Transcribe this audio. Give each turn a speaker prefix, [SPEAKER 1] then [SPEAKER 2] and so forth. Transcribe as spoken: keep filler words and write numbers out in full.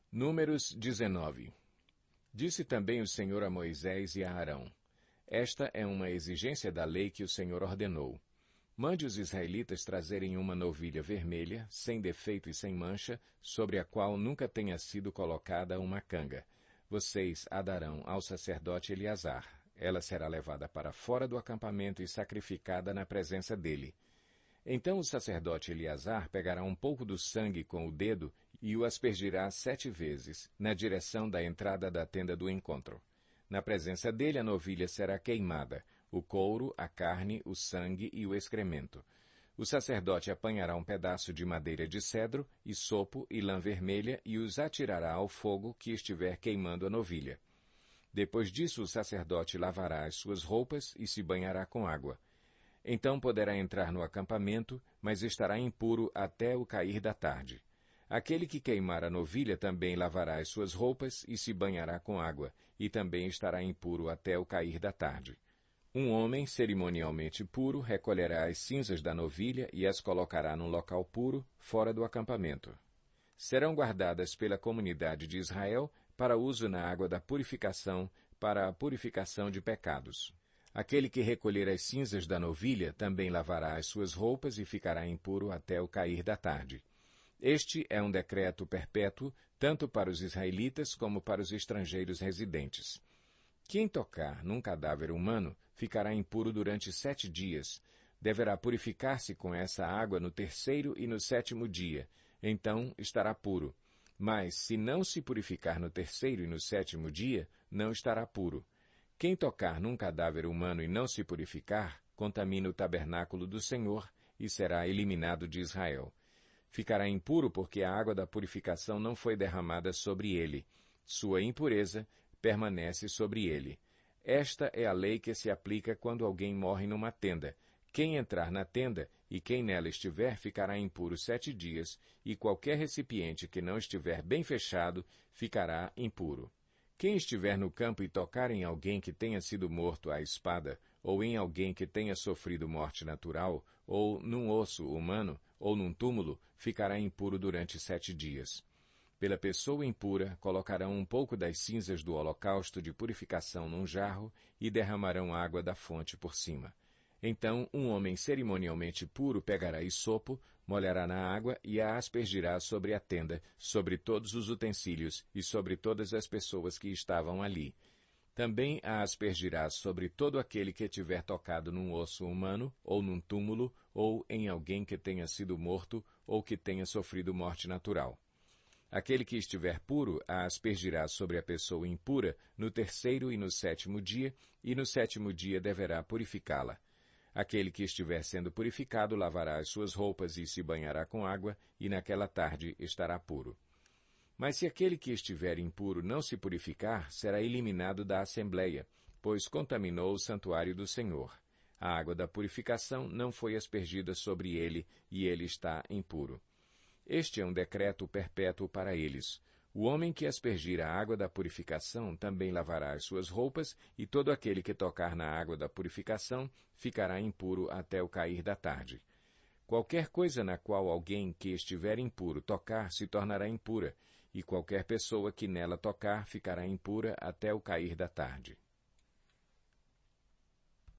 [SPEAKER 1] Números dezenove. Disse também o Senhor a Moisés e a Arão: Esta é uma exigência da lei que o Senhor ordenou. Mande os israelitas trazerem uma novilha vermelha, sem defeito e sem mancha, sobre a qual nunca tenha sido colocada uma canga. Vocês a darão ao sacerdote Eleazar. Ela será levada para fora do acampamento e sacrificada na presença dele. Então o sacerdote Eleazar pegará um pouco do sangue com o dedo e o aspergirá sete vezes, na direção da entrada da tenda do encontro. Na presença dele a novilha será queimada, o couro, a carne, o sangue e o excremento. O sacerdote apanhará um pedaço de madeira de cedro, isopo e lã vermelha e os atirará ao fogo que estiver queimando a novilha. Depois disso o sacerdote lavará as suas roupas e se banhará com água. Então poderá entrar no acampamento, mas estará impuro até o cair da tarde. Aquele que queimar a novilha também lavará as suas roupas e se banhará com água, e também estará impuro até o cair da tarde. Um homem cerimonialmente puro recolherá as cinzas da novilha e as colocará num local puro, fora do acampamento. Serão guardadas pela comunidade de Israel para uso na água da purificação, para a purificação de pecados. Aquele que recolher as cinzas da novilha também lavará as suas roupas e ficará impuro até o cair da tarde. Este é um decreto perpétuo, tanto para os israelitas como para os estrangeiros residentes. Quem tocar num cadáver humano ficará impuro durante sete dias. Deverá purificar-se com essa água no terceiro e no sétimo dia. Então estará puro. Mas, se não se purificar no terceiro e no sétimo dia, não estará puro. Quem tocar num cadáver humano e não se purificar, contamina o tabernáculo do Senhor e será eliminado de Israel. Ficará impuro porque a água da purificação não foi derramada sobre ele. Sua impureza permanece sobre ele. Esta é a lei que se aplica quando alguém morre numa tenda. Quem entrar na tenda e quem nela estiver ficará impuro sete dias, e qualquer recipiente que não estiver bem fechado ficará impuro. Quem estiver no campo e tocar em alguém que tenha sido morto à espada, ou em alguém que tenha sofrido morte natural, ou num osso humano, ou num túmulo, ficará impuro durante sete dias. Pela pessoa impura, colocarão um pouco das cinzas do holocausto de purificação num jarro e derramarão água da fonte por cima. Então um homem cerimonialmente puro pegará isopo, molhará na água e a aspergirá sobre a tenda, sobre todos os utensílios e sobre todas as pessoas que estavam ali. Também a aspergirá sobre todo aquele que tiver tocado num osso humano, ou num túmulo, ou em alguém que tenha sido morto, ou que tenha sofrido morte natural. Aquele que estiver puro a aspergirá sobre a pessoa impura no terceiro e no sétimo dia, e no sétimo dia deverá purificá-la. Aquele que estiver sendo purificado lavará as suas roupas e se banhará com água, e naquela tarde estará puro. Mas se aquele que estiver impuro não se purificar, será eliminado da assembleia, pois contaminou o santuário do Senhor. A água da purificação não foi aspergida sobre ele, e ele está impuro. Este é um decreto perpétuo para eles. O homem que aspergir a água da purificação também lavará as suas roupas, e todo aquele que tocar na água da purificação ficará impuro até o cair da tarde. Qualquer coisa na qual alguém que estiver impuro tocar se tornará impura, e qualquer pessoa que nela tocar ficará impura até o cair da tarde.